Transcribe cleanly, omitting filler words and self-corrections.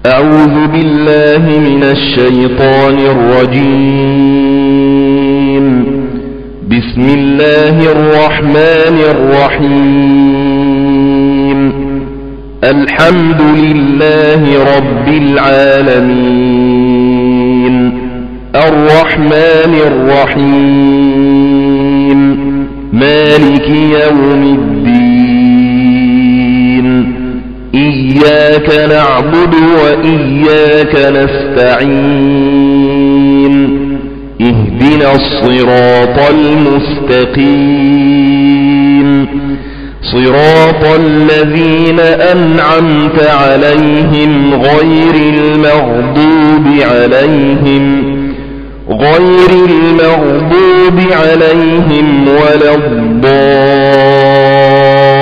أعوذ بالله من الشيطان الرجيم. بسم الله الرحمن الرحيم. الحمد لله رب العالمين، الرحمن الرحيم، مالك يوم الدين، إياك نعبد وإياك نستعين، اهدنا الصراط المستقيم، صراط الذين أنعمت عليهم غير المغضوب عليهم ولا الضالين.